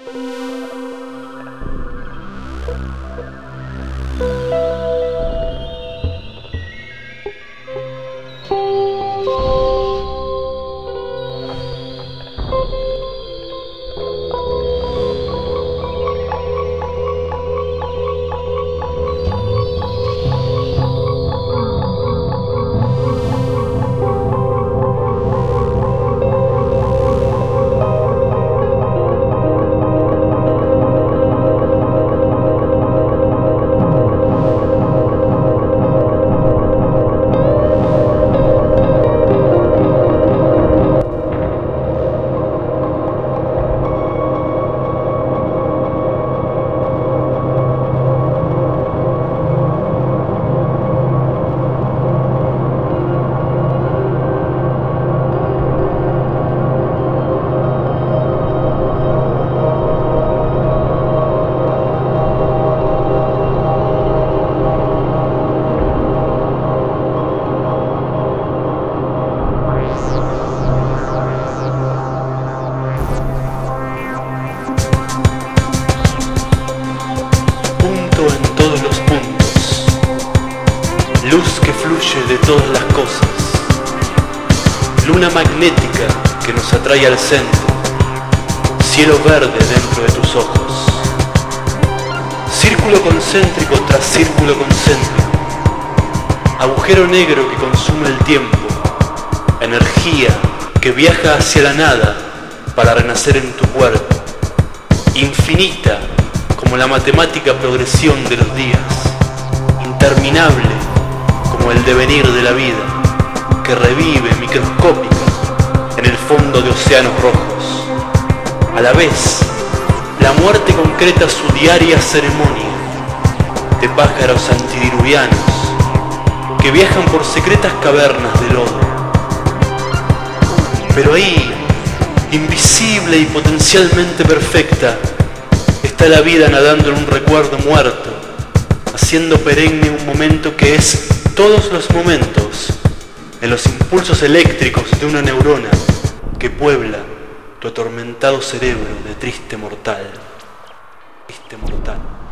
Luz que fluye de todas las cosas, luna magnética que nos atrae al centro, cielo verde dentro de tus ojos, círculo concéntrico tras círculo concéntrico, agujero negro que consume el tiempo, energía que viaja hacia la nada para renacer en tu cuerpo, infinita como la matemática progresión de los días, interminable como el devenir de la vida, que revive microscópica en el fondo de océanos rojos. A la vez, la muerte concreta su diaria ceremonia de pájaros antidiluvianos que viajan por secretas cavernas de lodo. Pero ahí, invisible y potencialmente perfecta, está la vida nadando en un recuerdo muerto, haciendo perenne un momento que es todos los momentos, en los impulsos eléctricos de una neurona que puebla tu atormentado cerebro de triste mortal. Triste mortal.